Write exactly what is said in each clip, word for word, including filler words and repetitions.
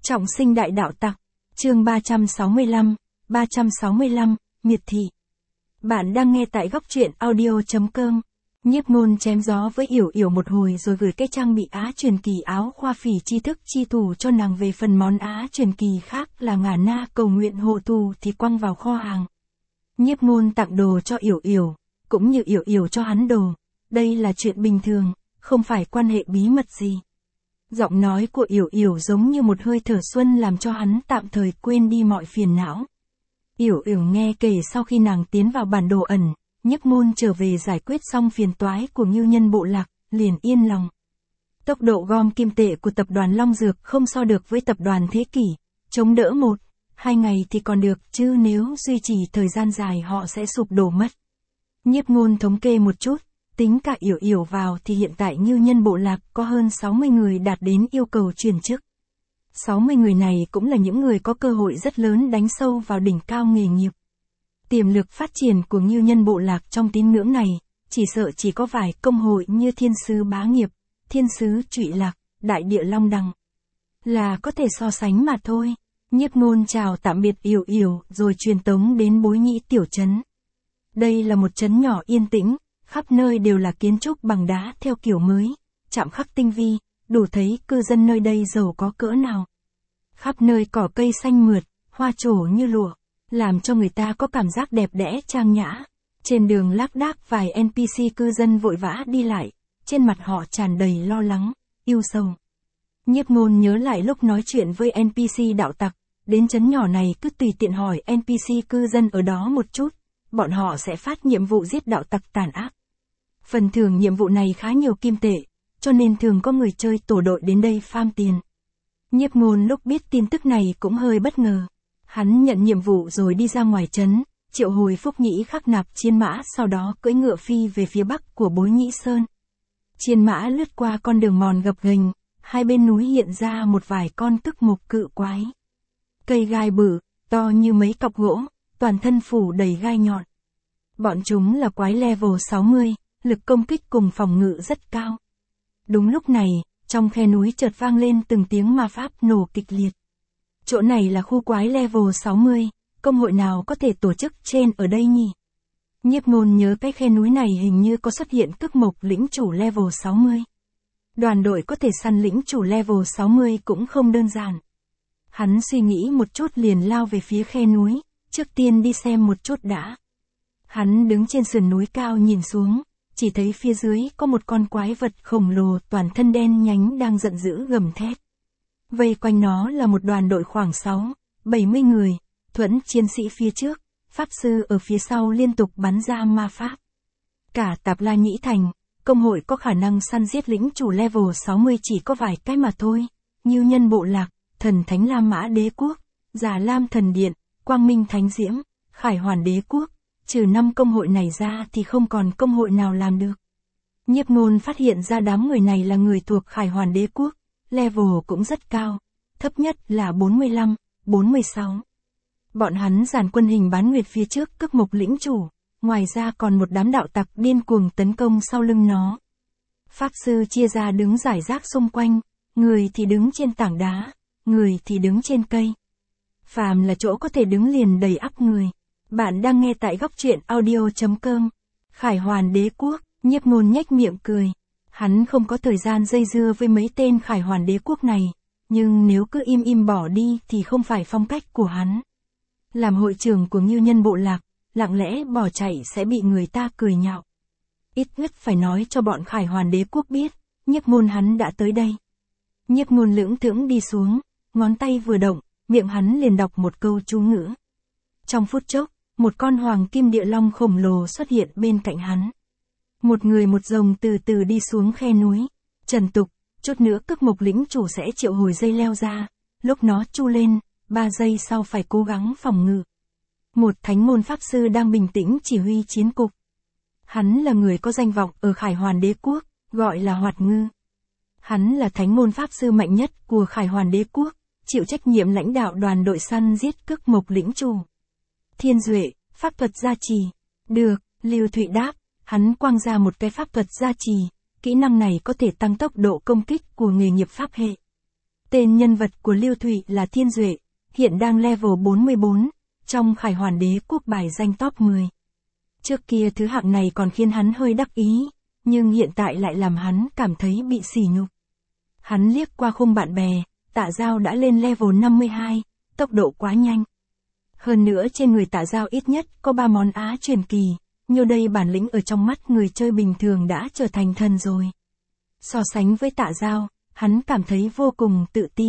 Trọng sinh đại đạo tặc. Chương ba trăm sáu mươi lăm, ba trăm sáu mươi lăm, miệt thị. Bạn đang nghe tại góc truyện audio chấm com. Nhiếp Ngôn chém gió với Yểu Yểu một hồi rồi gửi cái trang bị Á truyền kỳ áo khoa phỉ tri thức chi thủ cho nàng. Về phần món Á truyền kỳ khác là ngả na cầu nguyện hộ tù thì quăng vào kho hàng. Nhiếp Ngôn tặng đồ cho Yểu Yểu, cũng như Yểu Yểu cho hắn đồ. Đây là chuyện bình thường, không phải quan hệ bí mật gì. Giọng nói của Yểu Yểu giống như một hơi thở xuân làm cho hắn tạm thời quên đi mọi phiền não. Yểu Yểu nghe kể sau khi nàng tiến vào bản đồ ẩn, Nhiếp Ngôn trở về giải quyết xong phiền toái của Ngưu Nhân bộ lạc, liền yên lòng. Tốc độ gom kim tệ của tập đoàn Long Dược không so được với tập đoàn Thế Kỷ, chống đỡ một, hai ngày thì còn được, chứ nếu duy trì thời gian dài họ sẽ sụp đổ mất. Nhiếp Ngôn thống kê một chút, tính cả Yểu Yểu vào thì hiện tại Ngưu Nhân bộ lạc có hơn sáu mươi người đạt đến yêu cầu chuyển chức. sáu mươi người này cũng là những người có cơ hội rất lớn đánh sâu vào đỉnh cao nghề nghiệp. Tiềm lực phát triển của Ngưu Nhân bộ lạc trong tín ngưỡng này, chỉ sợ chỉ có vài công hội như Thiên sứ Bá Nghiệp, Thiên sứ Trụy Lạc, Đại địa Long Đằng là có thể so sánh mà thôi. Nhiếp Ngôn chào tạm biệt Yểu Yểu rồi truyền tống đến Bối Nhĩ tiểu trấn. Đây là một trấn nhỏ yên tĩnh, khắp nơi đều là kiến trúc bằng đá theo kiểu mới, chạm khắc tinh vi, đủ thấy cư dân nơi đây giàu có cỡ nào. Khắp nơi cỏ cây xanh mượt, hoa trổ như lụa, làm cho người ta có cảm giác đẹp đẽ trang nhã. Trên đường lác đác vài en pê xê cư dân vội vã đi lại, trên mặt họ tràn đầy lo lắng, ưu sầu. Nhiếp Ngôn nhớ lại lúc nói chuyện với en pê xê đạo tặc, đến trấn nhỏ này cứ tùy tiện hỏi en pê xê cư dân ở đó một chút, bọn họ sẽ phát nhiệm vụ giết đạo tặc tàn ác. Phần thưởng nhiệm vụ này khá nhiều kim tệ, cho nên thường có người chơi tổ đội đến đây farm tiền. Nhiếp Ngôn lúc biết tin tức này cũng hơi bất ngờ. Hắn nhận nhiệm vụ rồi đi ra ngoài trấn, triệu hồi Phúc Nhĩ khắc nạp chiến mã, sau đó cưỡi ngựa phi về phía bắc của Bối Nhĩ Sơn. Chiến mã lướt qua con đường mòn gập ghềnh, hai bên núi hiện ra một vài con tức mục cự quái. Cây gai bự, to như mấy cọc gỗ, toàn thân phủ đầy gai nhọn. Bọn chúng là quái level sáu mươi, lực công kích cùng phòng ngự rất cao. Đúng lúc này, trong khe núi chợt vang lên từng tiếng ma pháp nổ kịch liệt. Chỗ này là khu quái level sáu mươi, công hội nào có thể tổ chức trên ở đây nhỉ? Nhiếp Ngôn nhớ cái khe núi này hình như có xuất hiện Cức Mộc lĩnh chủ level sáu mươi. Đoàn đội có thể săn lĩnh chủ level sáu mươi cũng không đơn giản. Hắn suy nghĩ một chút liền lao về phía khe núi, trước tiên đi xem một chút đã. Hắn đứng trên sườn núi cao nhìn xuống, chỉ thấy phía dưới có một con quái vật khổng lồ toàn thân đen nhánh đang giận dữ gầm thét. Vây quanh nó là một đoàn đội khoảng sáu, bảy mươi người, thuẫn chiến sĩ phía trước, pháp sư ở phía sau liên tục bắn ra ma pháp. Cả Tạp La Nhĩ Thành, công hội có khả năng săn giết lĩnh chủ level sáu mươi chỉ có vài cái mà thôi, Ngưu Nhân bộ lạc, Thần Thánh La Mã Đế Quốc, Già Lam Thần Điện, Quang Minh Thánh Diễm, Khải Hoàn Đế Quốc, trừ năm công hội này ra thì không còn công hội nào làm được. Nhiếp Ngôn phát hiện ra đám người này là người thuộc Khải Hoàn Đế Quốc, level cũng rất cao, thấp nhất là bốn mươi lăm, bốn mươi sáu. Bọn hắn dàn quân hình bán nguyệt phía trước Cức Mộc lĩnh chủ, ngoài ra còn một đám đạo tặc điên cuồng tấn công sau lưng nó. Pháp sư chia ra đứng rải rác xung quanh, người thì đứng trên tảng đá, người thì đứng trên cây. Phàm là chỗ có thể đứng liền đầy ắp người. Bạn đang nghe tại góc truyện audio chấm com. Khải Hoàn Đế Quốc, Nhiếp Ngôn nhếch miệng cười. Hắn không có thời gian dây dưa với mấy tên Khải Hoàn Đế Quốc này, nhưng nếu cứ im im bỏ đi thì không phải phong cách của hắn. Làm hội trưởng của Ngưu Nhân bộ lạc, lặng lẽ bỏ chạy sẽ bị người ta cười nhạo. Ít nhất phải nói cho bọn Khải Hoàn Đế Quốc biết, Nhiếp Ngôn hắn đã tới đây. Nhiếp Ngôn lưỡng thững đi xuống, ngón tay vừa động, miệng hắn liền đọc một câu chú ngữ. Trong phút chốc, một con hoàng kim địa long khổng lồ xuất hiện bên cạnh hắn. Một người một rồng từ từ đi xuống khe núi. Trần tục, chút nữa Cức Mộc lĩnh chủ sẽ triệu hồi dây leo ra, lúc nó chu lên, ba giây sau phải cố gắng phòng ngự. Một thánh môn pháp sư đang bình tĩnh chỉ huy chiến cục. Hắn là người có danh vọng ở Khải Hoàn Đế Quốc, gọi là Hoạt Ngư. Hắn là thánh môn pháp sư mạnh nhất của Khải Hoàn Đế Quốc, chịu trách nhiệm lãnh đạo đoàn đội săn giết Cức Mộc lĩnh chủ. Thiên Duệ, pháp thuật gia trì. Được, Lưu Thụy đáp, hắn quăng ra một cái pháp thuật gia trì, kỹ năng này có thể tăng tốc độ công kích của nghề nghiệp pháp hệ. T Tên nhân vật của Lưu Thụy là Thiên Duệ, hiện đang level bốn mươi bốn, trong Khải Hoàn Đế Quốc bài danh top mười. Trước kia thứ hạng này còn khiến hắn hơi đắc ý, nhưng hiện tại lại làm hắn cảm thấy bị sỉ nhục. Hắn liếc qua khung bạn bè, Tạ Dao đã lên level năm mươi hai, tốc độ quá nhanh. Hơn nữa trên người Tạ Dao ít nhất có ba món á truyền kỳ, như đây bản lĩnh ở trong mắt người chơi bình thường đã trở thành thần rồi. So sánh với Tạ Dao, hắn cảm thấy vô cùng tự ti.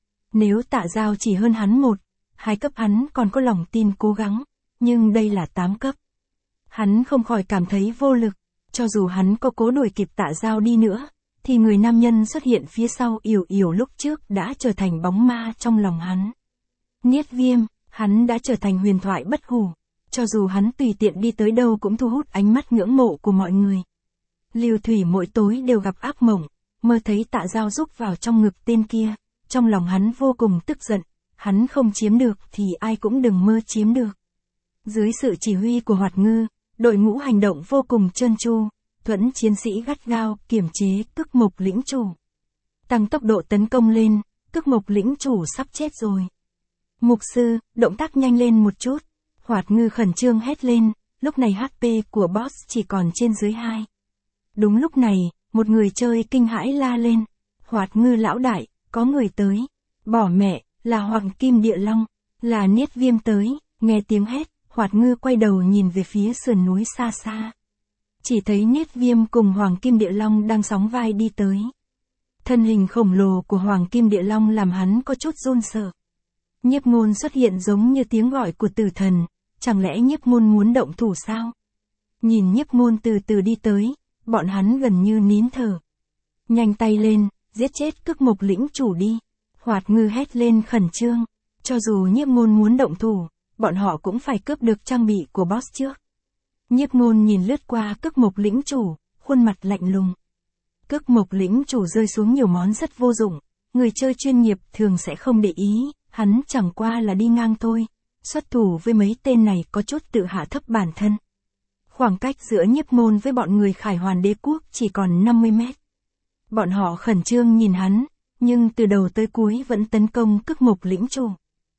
Nếu Tạ Dao chỉ hơn hắn một, hai cấp hắn còn có lòng tin cố gắng, nhưng đây là tám cấp. Hắn không khỏi cảm thấy vô lực, cho dù hắn có cố đuổi kịp Tạ Dao đi nữa, thì người nam nhân xuất hiện phía sau Yểu Yểu lúc trước đã trở thành bóng ma trong lòng hắn. Niết Viêm, hắn đã trở thành huyền thoại bất hủ, cho dù hắn tùy tiện đi tới đâu cũng thu hút ánh mắt ngưỡng mộ của mọi người. Lưu Thủy mỗi tối đều gặp ác mộng, mơ thấy Tạ Dao rúc vào trong ngực tên kia, trong lòng hắn vô cùng tức giận, hắn không chiếm được thì ai cũng đừng mơ chiếm được. Dưới sự chỉ huy của Hoạt Ngư, đội ngũ hành động vô cùng trơn tru, Thuẫn chiến sĩ gắt gao kiểm chế Cức Mộc lĩnh chủ. Tăng tốc độ tấn công lên, Cức Mộc lĩnh chủ sắp chết rồi. Mục sư, động tác nhanh lên một chút. Hoạt Ngư khẩn trương hét lên, lúc này hát pê của boss chỉ còn trên dưới hai. Đúng lúc này, một người chơi kinh hãi la lên. Hoạt Ngư lão đại, có người tới. Bỏ mẹ, là Hoàng Kim Địa Long, là Niết Viêm tới. Nghe tiếng hét, Hoạt Ngư quay đầu nhìn về phía sườn núi xa xa. Chỉ thấy Niết Viêm cùng Hoàng Kim Địa Long đang sóng vai đi tới. Thân hình khổng lồ của Hoàng Kim Địa Long làm hắn có chút run sợ. Nhiếp Ngôn xuất hiện giống như tiếng gọi của tử thần, chẳng lẽ Nhiếp Ngôn muốn động thủ sao? Nhìn Nhiếp Ngôn từ từ đi tới, bọn hắn gần như nín thở. Nhanh tay lên, giết chết Cức Mộc lĩnh chủ đi. Hoạt Ngư hét lên khẩn trương, cho dù Nhiếp Ngôn muốn động thủ, bọn họ cũng phải cướp được trang bị của boss trước. Nhiếp Ngôn nhìn lướt qua Cức Mộc lĩnh chủ, khuôn mặt lạnh lùng. Cức Mộc lĩnh chủ rơi xuống nhiều món rất vô dụng, người chơi chuyên nghiệp thường sẽ không để ý, hắn chẳng qua là đi ngang thôi. Xuất thủ với mấy tên này có chút tự hạ thấp bản thân. Khoảng cách giữa Nhiếp Ngôn với bọn người Khải Hoàn Đế Quốc chỉ còn năm mươi mét. Bọn họ khẩn trương nhìn hắn, nhưng từ đầu tới cuối vẫn tấn công Cức Mộc lĩnh chủ.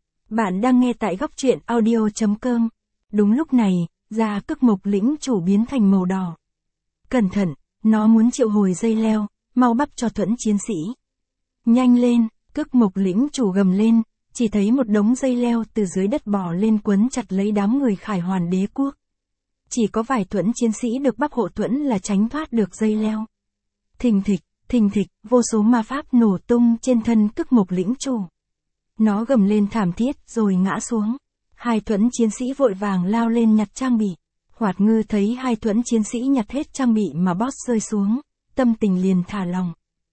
Bạn đang nghe tại góc truyện audio chấm com. Đúng lúc này, da Cức Mộc lĩnh chủ biến thành màu đỏ. Cẩn thận, nó muốn triệu hồi dây leo, mau bắt cho Thuẫn chiến sĩ. Nhanh lên, Cức Mộc lĩnh chủ gầm lên, chỉ thấy một đống dây leo từ dưới đất bò lên quấn chặt lấy đám người Khải Hoàn Đế Quốc. Chỉ có vài Thuẫn chiến sĩ được bắp hộ thuẫn là tránh thoát được dây leo. Thình thịch, thình thịch, vô số ma pháp nổ tung trên thân Cức Mộc lĩnh chủ. Nó gầm lên thảm thiết rồi ngã xuống. Hai Thuẫn chiến sĩ vội vàng lao lên nhặt trang bị. Hoạt Ngư thấy hai Thuẫn chiến sĩ nhặt hết trang bị mà boss rơi xuống, tâm tình liền thả lòng.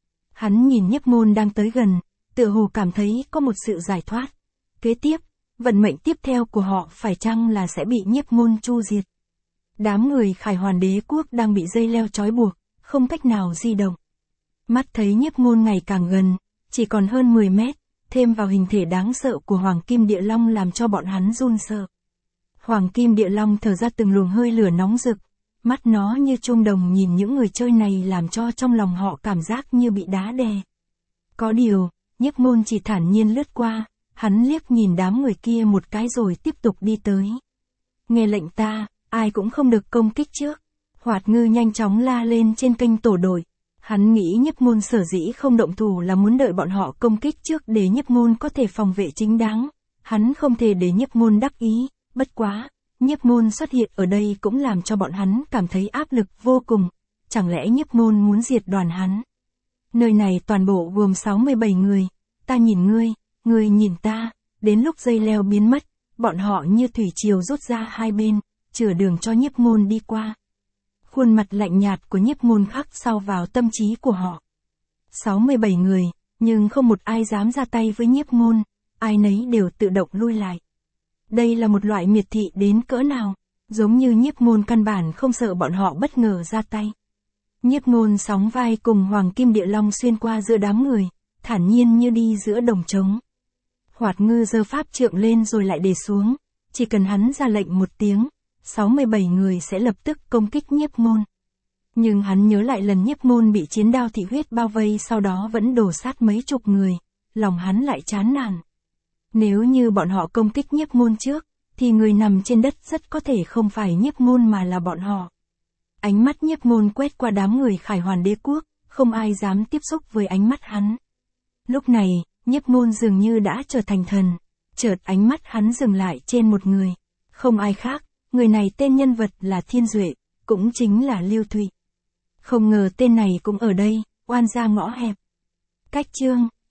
Hắn nhìn Nhiếp Ngôn đang tới gần, tựa hồ cảm thấy có một sự giải thoát. Kế tiếp, vận mệnh tiếp theo của họ phải chăng là sẽ bị Nhiếp Ngôn chu diệt. Đám người Khải Hoàn Đế Quốc đang bị dây leo trói buộc, không cách nào di động. Mắt thấy Nhiếp Ngôn ngày càng gần, chỉ còn hơn mười mét, thêm vào hình thể đáng sợ của Hoàng Kim Địa Long làm cho bọn hắn run sợ. Hoàng Kim Địa Long thở ra từng luồng hơi lửa nóng rực, mắt nó như chuông đồng nhìn những người chơi này làm cho trong lòng họ cảm giác như bị đá đè. Có điều, Nhiếp Ngôn chỉ thản nhiên lướt qua, hắn liếc nhìn đám người kia một cái rồi tiếp tục đi tới. Nghe lệnh ta, ai cũng không được công kích trước. Hoạt Ngư nhanh chóng la lên trên kênh tổ đội. Hắn nghĩ Nhiếp Ngôn sở dĩ không động thủ là muốn đợi bọn họ công kích trước để Nhiếp Ngôn có thể phòng vệ chính đáng. Hắn không thể để Nhiếp Ngôn đắc ý, bất quá, Nhiếp Ngôn xuất hiện ở đây cũng làm cho bọn hắn cảm thấy áp lực vô cùng. Chẳng lẽ Nhiếp Ngôn muốn diệt đoàn hắn? Nơi này toàn bộ gồm sáu mươi bảy người, ta nhìn ngươi, ngươi nhìn ta, đến lúc dây leo biến mất, bọn họ như thủy triều rút ra hai bên, chừa đường cho Nhiếp Ngôn đi qua. Khuôn mặt lạnh nhạt của Nhiếp Ngôn khắc sâu vào tâm trí của họ. sáu mươi bảy người, nhưng không một ai dám ra tay với Nhiếp Ngôn, ai nấy đều tự động lui lại. Đây là một loại miệt thị đến cỡ nào, giống như Nhiếp Ngôn căn bản không sợ bọn họ bất ngờ ra tay. Nhiếp Ngôn sóng vai cùng Hoàng Kim Địa Long xuyên qua giữa đám người, thản nhiên như đi giữa đồng trống. Hoạt Ngư giơ pháp trượng lên rồi lại để xuống, chỉ cần hắn ra lệnh một tiếng, sáu mươi bảy người sẽ lập tức công kích Nhiếp Ngôn. Nhưng hắn nhớ lại lần Nhiếp Ngôn bị chiến đao thị huyết bao vây sau đó vẫn đổ sát mấy chục người, lòng hắn lại chán nản. Nếu như bọn họ công kích Nhiếp Ngôn trước, thì người nằm trên đất rất có thể không phải Nhiếp Ngôn mà là bọn họ. Ánh mắt Nhiếp Ngôn quét qua đám người Khải Hoàn đế quốc, không ai dám tiếp xúc với ánh mắt hắn. Lúc này, Nhiếp Ngôn dường như đã trở thành thần. Chợt ánh mắt hắn dừng lại trên một người. Không ai khác, người này tên nhân vật là Thiên Duệ, cũng chính là Lưu Thụy. Không ngờ tên này cũng ở đây, oan gia ngõ hẹp. Cách chương